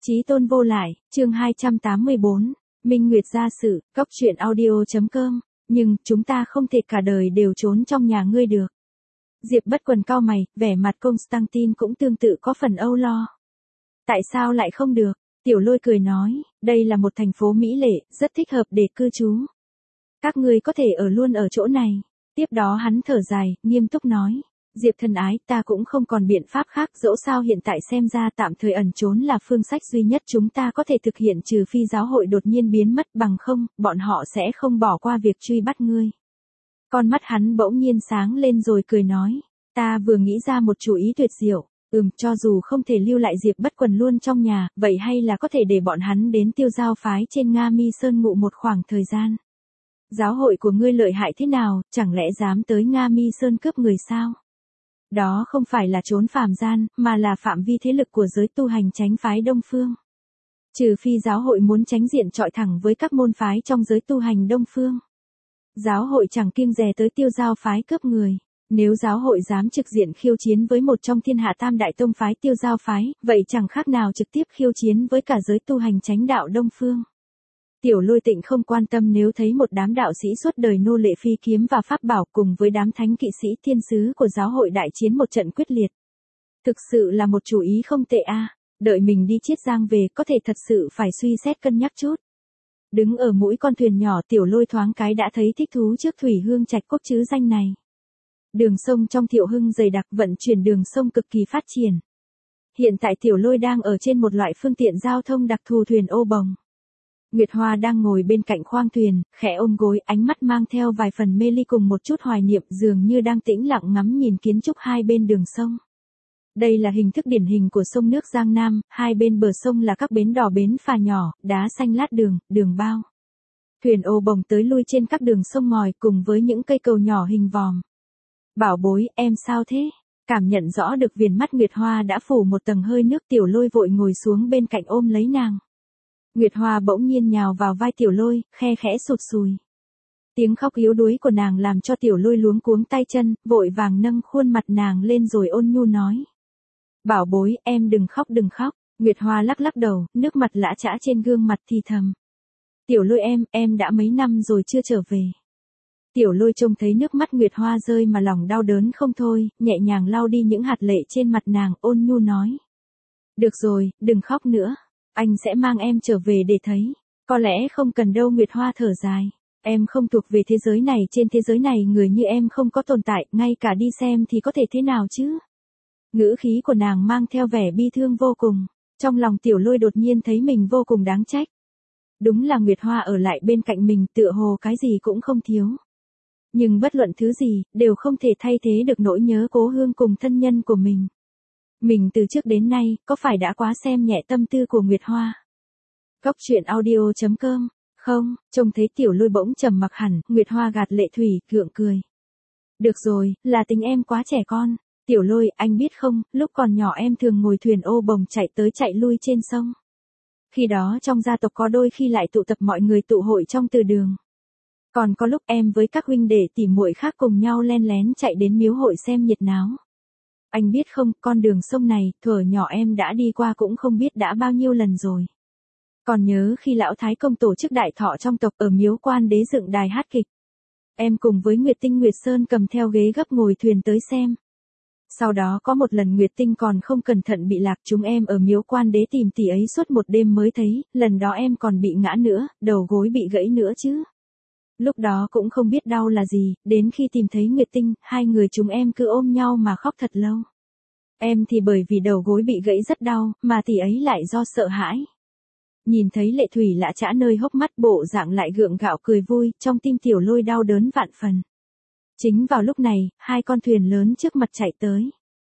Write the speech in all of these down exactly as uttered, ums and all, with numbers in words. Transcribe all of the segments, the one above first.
Chí tôn vô lại, chương hai trăm tám mươi bốn, Minh Nguyệt gia sự, cốc truyện audio.com, nhưng, chúng ta không thể cả đời đều trốn trong nhà ngươi được. Diệp Bất Quần cau mày, vẻ mặt Constantine cũng tương tự có phần âu lo. Tại sao lại không được? Tiểu Lôi cười nói, đây là một thành phố mỹ lệ, rất thích hợp để cư trú. Các ngươi có thể ở luôn ở chỗ này. Tiếp đó hắn thở dài, nghiêm túc nói. Diệp thân ái, ta cũng không còn biện pháp khác, dẫu sao hiện tại xem ra tạm thời ẩn trốn là phương sách duy nhất chúng ta có thể thực hiện, trừ phi giáo hội đột nhiên biến mất, bằng không, bọn họ sẽ không bỏ qua việc truy bắt ngươi. Con mắt hắn bỗng nhiên sáng lên rồi cười nói, ta vừa nghĩ ra một chủ ý tuyệt diệu, ừm, cho dù không thể lưu lại Diệp Bất Quần luôn trong nhà, vậy hay là có thể để bọn hắn đến Tiêu Giao phái trên Nga Mi Sơn ngụ một khoảng thời gian. Giáo hội của ngươi lợi hại thế nào, chẳng lẽ dám tới Nga Mi Sơn cướp người sao? Đó không phải là trốn phàm gian, mà là phạm vi thế lực của giới tu hành chánh phái Đông Phương. Trừ phi giáo hội muốn tránh diện chọi thẳng với các môn phái trong giới tu hành Đông Phương. Giáo hội chẳng kiêng dè tới Tiêu Giao phái cướp người. Nếu giáo hội dám trực diện khiêu chiến với một trong thiên hạ tam đại tông phái Tiêu Giao phái, vậy chẳng khác nào trực tiếp khiêu chiến với cả giới tu hành chánh đạo Đông Phương. Tiểu Lôi Tịnh không quan tâm nếu thấy một đám đạo sĩ suốt đời nô lệ phi kiếm và pháp bảo cùng với đám thánh kỵ sĩ thiên sứ của giáo hội đại chiến một trận quyết liệt. Thực sự là một chủ ý không tệ a, à. Đợi mình đi Chiết Giang về có thể thật sự phải suy xét cân nhắc chút. Đứng ở mũi con thuyền nhỏ, Tiểu Lôi thoáng cái đã thấy thích thú trước Thủy Hương Trạch Cốc chứ danh này. Đường sông trong Thiệu Hưng dày đặc, vận chuyển đường sông cực kỳ phát triển. Hiện tại Tiểu Lôi đang ở trên một loại phương tiện giao thông đặc thù, thuyền ô bồng. Nguyệt Hoa đang ngồi bên cạnh khoang thuyền, khẽ ôm gối, ánh mắt mang theo vài phần mê ly cùng một chút hoài niệm, dường như đang tĩnh lặng ngắm nhìn kiến trúc hai bên đường sông. Đây là hình thức điển hình của sông nước Giang Nam, hai bên bờ sông là các bến đò bến phà nhỏ, đá xanh lát đường, đường bao. Thuyền ô bồng tới lui trên các đường sông ngòi cùng với những cây cầu nhỏ hình vòm. Bảo bối, em sao thế? Cảm nhận rõ được viền mắt Nguyệt Hoa đã phủ một tầng hơi nước, Tiểu Lôi vội ngồi xuống bên cạnh ôm lấy nàng. Nguyệt Hoa bỗng nhiên nhào vào vai Tiểu Lôi, khe khẽ sụt sùi. Tiếng khóc yếu đuối của nàng làm cho Tiểu Lôi luống cuống tay chân, vội vàng nâng khuôn mặt nàng lên rồi ôn nhu nói. Bảo bối, em đừng khóc đừng khóc. Nguyệt Hoa lắc lắc đầu, nước mặt lã chã trên gương mặt thì thầm. Tiểu Lôi em, em đã mấy năm rồi chưa trở về. Tiểu Lôi trông thấy nước mắt Nguyệt Hoa rơi mà lòng đau đớn không thôi, nhẹ nhàng lau đi những hạt lệ trên mặt nàng, ôn nhu nói. Được rồi, đừng khóc nữa. Anh sẽ mang em trở về để thấy. Có lẽ không cần đâu, Nguyệt Hoa thở dài. Em không thuộc về thế giới này, trên thế giới này người như em không có tồn tại, ngay cả đi xem thì có thể thế nào chứ? Ngữ khí của nàng mang theo vẻ bi thương vô cùng. Trong lòng Tiểu Lôi đột nhiên thấy mình vô cùng đáng trách. Đúng là Nguyệt Hoa ở lại bên cạnh mình tựa hồ cái gì cũng không thiếu. Nhưng bất luận thứ gì, đều không thể thay thế được nỗi nhớ cố hương cùng thân nhân của mình. Mình từ trước đến nay, có phải đã quá xem nhẹ tâm tư của Nguyệt Hoa? Cốc truyện audio.com, không, trông thấy Tiểu Lôi bỗng trầm mặc hẳn, Nguyệt Hoa gạt lệ thủy, gượng cười. Được rồi, là tính em quá trẻ con. Tiểu Lôi, anh biết không, lúc còn nhỏ em thường ngồi thuyền ô bồng chạy tới chạy lui trên sông. Khi đó trong gia tộc có đôi khi lại tụ tập mọi người tụ hội trong từ đường. Còn có lúc em với các huynh đệ tỉ muội khác cùng nhau len lén chạy đến miếu hội xem nhiệt náo. Anh biết không, con đường sông này, thuở nhỏ em đã đi qua cũng không biết đã bao nhiêu lần rồi. Còn nhớ khi lão Thái Công tổ chức đại thọ trong tộc ở miếu Quan Đế dựng đài hát kịch. Em cùng với Nguyệt Tinh Nguyệt Sơn cầm theo ghế gấp ngồi thuyền tới xem. Sau đó có một lần Nguyệt Tinh còn không cẩn thận bị lạc, chúng em ở miếu Quan Đế tìm tỷ ấy suốt một đêm mới thấy, lần đó em còn bị ngã nữa, đầu gối bị gãy nữa chứ. Lúc đó cũng không biết đau là gì, đến khi tìm thấy Nguyệt Tinh, hai người chúng em cứ ôm nhau mà khóc thật lâu. Em thì bởi vì đầu gối bị gãy rất đau, mà tỷ ấy lại do sợ hãi. Nhìn thấy lệ thủy lã chã nơi hốc mắt, bộ dạng lại gượng gạo cười vui, trong tim Tiểu Lôi đau đớn vạn phần. Chính vào lúc này, hai con thuyền lớn trước mặt chạy tới.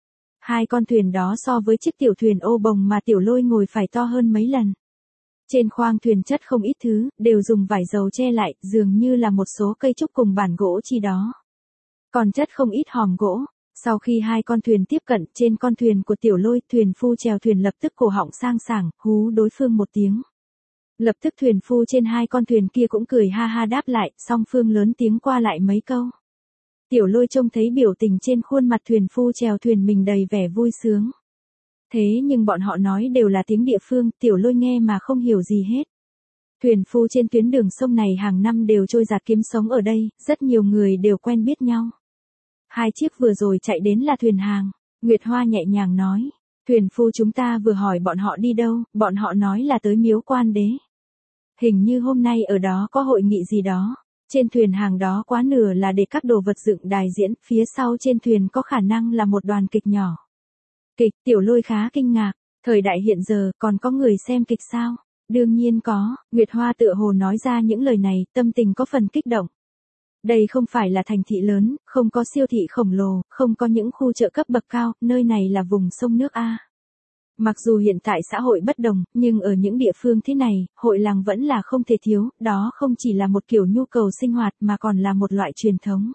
Hai con thuyền đó so với chiếc tiểu thuyền ô bồng mà Tiểu Lôi ngồi phải to hơn mấy lần. Trên khoang thuyền chất không ít thứ, đều dùng vải dầu che lại, dường như là một số cây trúc cùng bản gỗ chi đó. Còn chất không ít hòm gỗ. Sau khi hai con thuyền tiếp cận, trên con thuyền của Tiểu Lôi, thuyền phu chèo thuyền lập tức cổ họng sang sảng, hú đối phương một tiếng. Lập tức thuyền phu trên hai con thuyền kia cũng cười ha ha đáp lại, song phương lớn tiếng qua lại mấy câu. Tiểu Lôi trông thấy biểu tình trên khuôn mặt thuyền phu chèo thuyền mình đầy vẻ vui sướng. Thế nhưng bọn họ nói đều là tiếng địa phương, Tiểu Lôi nghe mà không hiểu gì hết. Thuyền phu trên tuyến đường sông này hàng năm đều trôi giạt kiếm sống ở đây, rất nhiều người đều quen biết nhau. Hai chiếc vừa rồi chạy đến là thuyền hàng, Nguyệt Hoa nhẹ nhàng nói. Thuyền phu chúng ta vừa hỏi bọn họ đi đâu, bọn họ nói là tới Miếu Quan Đế. Hình như hôm nay ở đó có hội nghị gì đó. Trên thuyền hàng đó quá nửa là để các đồ vật dựng đài diễn, phía sau trên thuyền có khả năng là một đoàn kịch nhỏ. Kịch, Tiểu Lôi khá kinh ngạc, thời đại hiện giờ còn có người xem kịch sao? Đương nhiên có, Nguyệt Hoa tựa hồ nói ra những lời này, tâm tình có phần kích động. Đây không phải là thành thị lớn, không có siêu thị khổng lồ, không có những khu chợ cấp bậc cao, nơi này là vùng sông nước A. Mặc dù hiện tại xã hội bất đồng, nhưng ở những địa phương thế này, hội làng vẫn là không thể thiếu, đó không chỉ là một kiểu nhu cầu sinh hoạt mà còn là một loại truyền thống.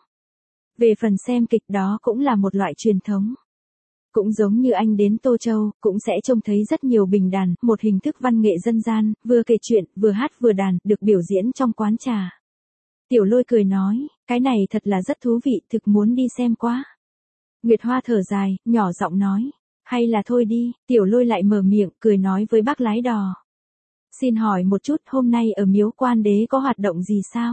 Về phần xem kịch đó cũng là một loại truyền thống. Cũng giống như anh đến Tô Châu, cũng sẽ trông thấy rất nhiều bình đàn, một hình thức văn nghệ dân gian, vừa kể chuyện, vừa hát vừa đàn, được biểu diễn trong quán trà. Tiểu Lôi cười nói, cái này thật là rất thú vị, thực muốn đi xem quá. Nguyệt Hoa thở dài, nhỏ giọng nói, hay là thôi đi, Tiểu Lôi lại mở miệng, cười nói với bác lái đò. Xin hỏi một chút, hôm nay ở Miếu Quan Đế có hoạt động gì sao?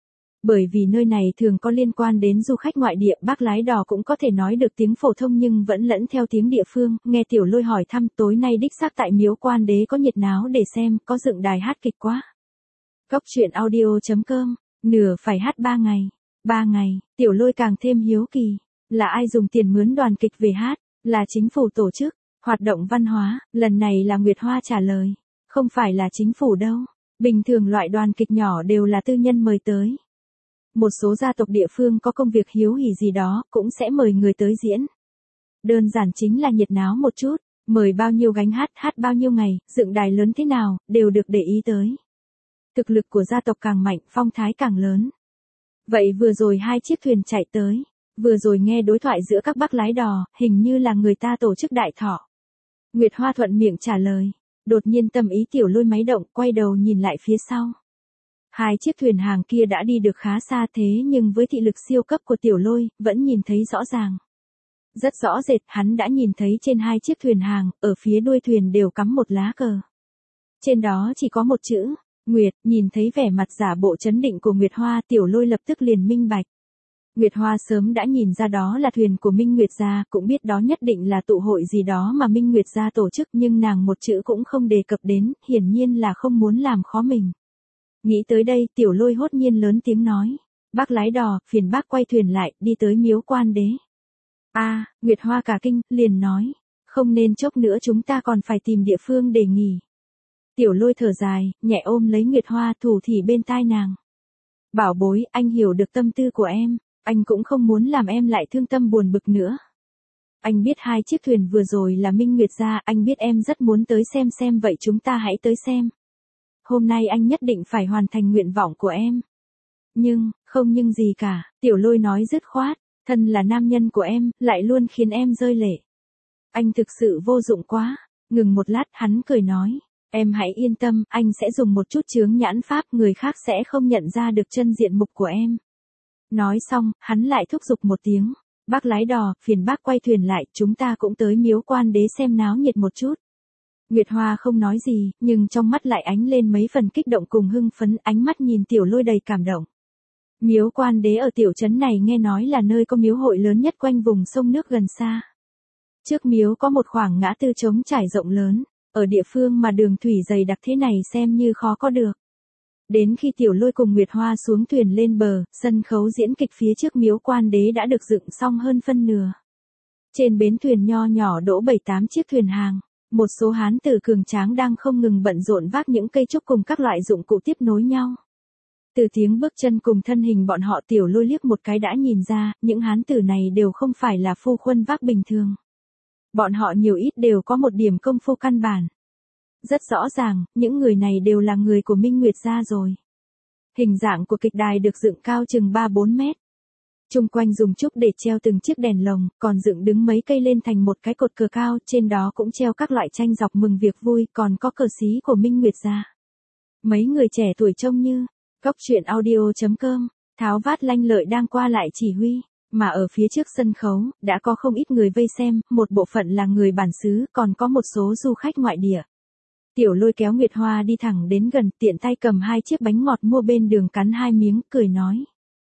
Bởi vì nơi này thường có liên quan đến du khách ngoại địa, bác lái đò cũng có thể nói được tiếng phổ thông nhưng vẫn lẫn theo tiếng địa phương, nghe Tiểu Lôi hỏi thăm tối nay đích xác tại Miếu Quan Đế có nhiệt náo để xem, có dựng đài hát kịch quá. Góc truyện audio chấm com, nửa phải hát ba ngày, ba ngày, Tiểu Lôi càng thêm hiếu kỳ, là ai dùng tiền mướn đoàn kịch về hát, là chính phủ tổ chức, hoạt động văn hóa, lần này là Nguyệt Hoa trả lời, không phải là chính phủ đâu, bình thường loại đoàn kịch nhỏ đều là tư nhân mời tới. Một số gia tộc địa phương có công việc hiếu hỉ gì đó, cũng sẽ mời người tới diễn. Đơn giản chính là nhiệt náo một chút, mời bao nhiêu gánh hát, hát bao nhiêu ngày, dựng đài lớn thế nào, đều được để ý tới. Thực lực của gia tộc càng mạnh, phong thái càng lớn. Vậy vừa rồi hai chiếc thuyền chạy tới, vừa rồi nghe đối thoại giữa các bác lái đò, hình như là người ta tổ chức đại thọ. Nguyệt Hoa thuận miệng trả lời, đột nhiên tâm ý Tiểu Lôi máy động, quay đầu nhìn lại phía sau. Hai chiếc thuyền hàng kia đã đi được khá xa thế nhưng với thị lực siêu cấp của Tiểu Lôi, vẫn nhìn thấy rõ ràng. Rất rõ rệt, hắn đã nhìn thấy trên hai chiếc thuyền hàng, ở phía đuôi thuyền đều cắm một lá cờ. Trên đó chỉ có một chữ, Nguyệt, nhìn thấy vẻ mặt giả bộ trấn định của Nguyệt Hoa, Tiểu Lôi lập tức liền minh bạch. Nguyệt Hoa sớm đã nhìn ra đó là thuyền của Minh Nguyệt gia, cũng biết đó nhất định là tụ hội gì đó mà Minh Nguyệt gia tổ chức nhưng nàng một chữ cũng không đề cập đến, hiển nhiên là không muốn làm khó mình. Nghĩ tới đây, Tiểu Lôi hốt nhiên lớn tiếng nói, bác lái đò, phiền bác quay thuyền lại, đi tới Miếu Quan Đế. A, à, Nguyệt Hoa cả kinh, liền nói, không nên chốc nữa chúng ta còn phải tìm địa phương để nghỉ. Tiểu Lôi thở dài, nhẹ ôm lấy Nguyệt Hoa thủ thỉ bên tai nàng. Bảo bối, anh hiểu được tâm tư của em, anh cũng không muốn làm em lại thương tâm buồn bực nữa. Anh biết hai chiếc thuyền vừa rồi là Minh Nguyệt gia, anh biết em rất muốn tới xem xem vậy chúng ta hãy tới xem. Hôm nay anh nhất định phải hoàn thành nguyện vọng của em. Nhưng, không nhưng gì cả, Tiểu Lôi nói dứt khoát, thân là nam nhân của em, lại luôn khiến em rơi lệ. Anh thực sự vô dụng quá, ngừng một lát hắn cười nói, em hãy yên tâm, anh sẽ dùng một chút chướng nhãn pháp, người khác sẽ không nhận ra được chân diện mục của em. Nói xong, hắn lại thúc giục một tiếng, bác lái đò, phiền bác quay thuyền lại, chúng ta cũng tới Miếu Quan Đế xem náo nhiệt một chút. Nguyệt Hoa không nói gì, nhưng trong mắt lại ánh lên mấy phần kích động cùng hưng phấn, ánh mắt nhìn Tiểu Lôi đầy cảm động. Miếu Quan Đế ở tiểu trấn này nghe nói là nơi có miếu hội lớn nhất quanh vùng sông nước gần xa. Trước miếu có một khoảng ngã tư trống trải rộng lớn, ở địa phương mà đường thủy dày đặc thế này xem như khó có được. Đến khi Tiểu Lôi cùng Nguyệt Hoa xuống thuyền lên bờ, sân khấu diễn kịch phía trước Miếu Quan Đế đã được dựng xong hơn phân nửa. Trên bến thuyền nho nhỏ đỗ bảy tám chiếc thuyền hàng. Một số hán tử cường tráng đang không ngừng bận rộn vác những cây trúc cùng các loại dụng cụ tiếp nối nhau. Từ tiếng bước chân cùng thân hình bọn họ, Tiểu Lôi liếc một cái đã nhìn ra, những hán tử này đều không phải là phu khuân vác bình thường. Bọn họ nhiều ít đều có một điểm công phu căn bản. Rất rõ ràng, những người này đều là người của Minh Nguyệt gia rồi. Hình dạng của kịch đài được dựng cao chừng ba bốn mét. Chung quanh dùng trúc để treo từng chiếc đèn lồng, còn dựng đứng mấy cây lên thành một cái cột cờ cao, trên đó cũng treo các loại tranh dọc mừng việc vui, còn có cờ xí của Minh Nguyệt gia. Mấy người trẻ tuổi trông như, góc truyện audio chấm com, tháo vát lanh lợi đang qua lại chỉ huy, mà ở phía trước sân khấu, đã có không ít người vây xem, một bộ phận là người bản xứ, còn có một số du khách ngoại địa. Tiểu Lôi kéo Nguyệt Hoa đi thẳng đến gần, tiện tay cầm hai chiếc bánh ngọt mua bên đường cắn hai miếng, cười nói.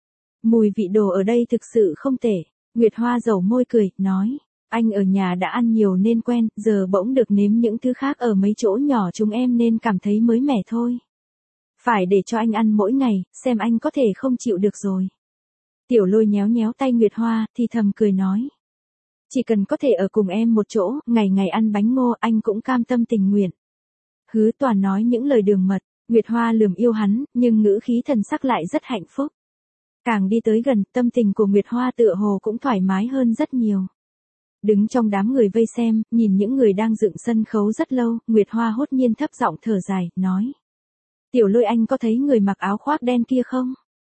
Mùi vị đồ ở đây thực sự không tệ. Nguyệt Hoa dầu môi cười, nói. Anh ở nhà đã ăn nhiều nên quen, giờ bỗng được nếm những thứ khác ở mấy chỗ nhỏ chúng em nên cảm thấy mới mẻ thôi. Phải để cho anh ăn mỗi ngày, xem anh có thể không chịu được rồi. Tiểu Lôi nhéo nhéo tay Nguyệt Hoa, thì thầm cười nói. Chỉ cần có thể ở cùng em một chỗ, ngày ngày ăn bánh ngô, anh cũng cam tâm tình nguyện. Hứ Toàn nói những lời đường mật, Nguyệt Hoa lườm yêu hắn, nhưng ngữ khí thần sắc lại rất hạnh phúc. Càng đi tới gần, tâm tình của Nguyệt Hoa tựa hồ cũng thoải mái hơn rất nhiều. Đứng trong đám người vây xem, nhìn những người đang dựng sân khấu rất lâu, Nguyệt Hoa hốt nhiên thấp giọng thở dài, nói. Tiểu Lôi anh có thấy người mặc áo khoác đen kia không?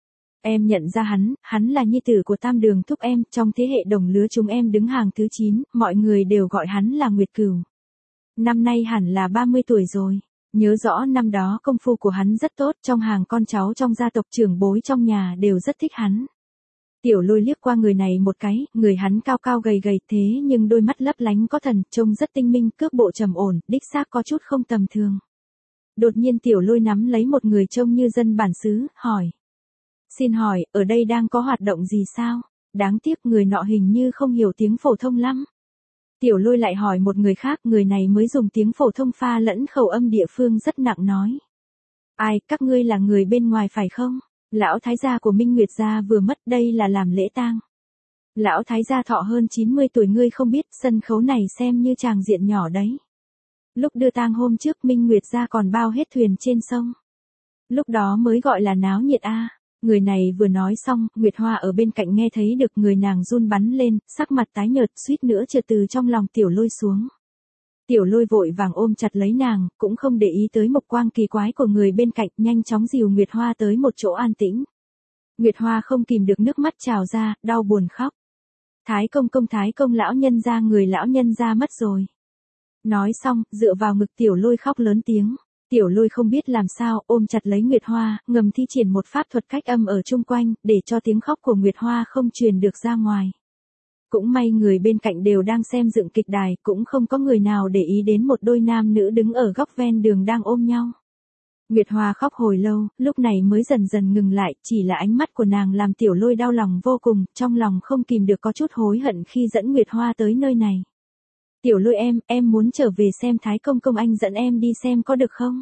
Em nhận ra hắn, hắn là nhi tử của Tam Đường thúc em, trong thế hệ đồng lứa chúng em đứng hàng thứ chín, mọi người đều gọi hắn là Nguyệt Cửu. Năm nay hẳn là ba mươi tuổi rồi. Nhớ rõ năm đó công phu của hắn rất tốt, trong hàng con cháu trong gia tộc trưởng bối trong nhà đều rất thích hắn. Tiểu Lôi liếc qua người này một cái, người hắn cao cao gầy gầy thế nhưng đôi mắt lấp lánh có thần, trông rất tinh minh, cước bộ trầm ổn, đích xác có chút không tầm thường. Đột nhiên Tiểu Lôi nắm lấy một người trông như dân bản xứ, hỏi. Xin hỏi, ở đây đang có hoạt động gì sao? Đáng tiếc người nọ hình như không hiểu tiếng phổ thông lắm. Tiểu Lôi lại hỏi một người khác, người này mới dùng tiếng phổ thông pha lẫn khẩu âm địa phương rất nặng nói. Ai, các ngươi là người bên ngoài phải không? Lão thái gia của Minh Nguyệt gia vừa mất, đây là làm lễ tang. Lão thái gia thọ hơn chín mươi tuổi, ngươi không biết, sân khấu này xem như tràng diện nhỏ đấy. Lúc đưa tang hôm trước Minh Nguyệt gia còn bao hết thuyền trên sông. Lúc đó mới gọi là náo nhiệt a. À. Người này vừa nói xong, Nguyệt Hoa ở bên cạnh nghe thấy được người nàng run bắn lên, sắc mặt tái nhợt, suýt nữa trượt từ trong lòng Tiểu Lôi xuống. Tiểu Lôi vội vàng ôm chặt lấy nàng, cũng không để ý tới mục quang kỳ quái của người bên cạnh, nhanh chóng dìu Nguyệt Hoa tới một chỗ an tĩnh. Nguyệt Hoa không kìm được nước mắt trào ra, đau buồn khóc. Thái công công Thái công lão nhân gia, người lão nhân gia mất rồi. Nói xong, dựa vào ngực Tiểu Lôi khóc lớn tiếng. Tiểu Lôi không biết làm sao, ôm chặt lấy Nguyệt Hoa, ngầm thi triển một pháp thuật cách âm ở chung quanh, để cho tiếng khóc của Nguyệt Hoa không truyền được ra ngoài. Cũng may người bên cạnh đều đang xem dựng kịch đài, cũng không có người nào để ý đến một đôi nam nữ đứng ở góc ven đường đang ôm nhau. Nguyệt Hoa khóc hồi lâu, lúc này mới dần dần ngừng lại, chỉ là ánh mắt của nàng làm Tiểu Lôi đau lòng vô cùng, trong lòng không kìm được có chút hối hận khi dẫn Nguyệt Hoa tới nơi này. Tiểu Lôi em, em muốn trở về xem Thái công công, anh dẫn em đi xem có được không?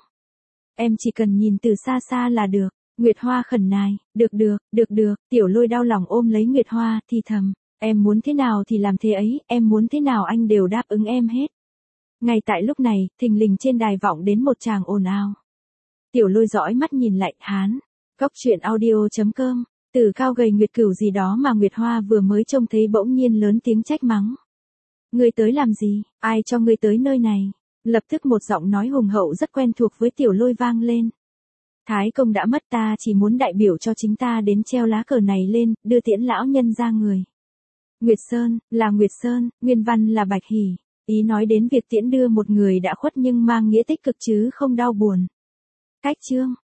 Em chỉ cần nhìn từ xa xa là được. Nguyệt Hoa khẩn nài, được được, được được, Tiểu Lôi đau lòng ôm lấy Nguyệt Hoa, thì thầm, em muốn thế nào thì làm thế ấy, em muốn thế nào anh đều đáp ứng em hết. Ngay tại lúc này, thình lình trên đài vọng đến một tràng ồn ào. Tiểu Lôi dõi mắt nhìn lại, hán, góc truyện audio chấm com, từ cao gầy Nguyệt Cửu gì đó mà Nguyệt Hoa vừa mới trông thấy bỗng nhiên lớn tiếng trách mắng. Ngươi tới làm gì, ai cho ngươi tới nơi này? Lập tức một giọng nói hùng hậu rất quen thuộc với Tiểu Lôi vang lên. Thái công đã mất, ta chỉ muốn đại biểu cho chính ta đến treo lá cờ này lên, đưa tiễn lão nhân ra người. Nguyệt Sơn, là Nguyệt Sơn, nguyên văn là Bạch Hỷ, ý nói đến việc tiễn đưa một người đã khuất nhưng mang nghĩa tích cực chứ không đau buồn. Cách chương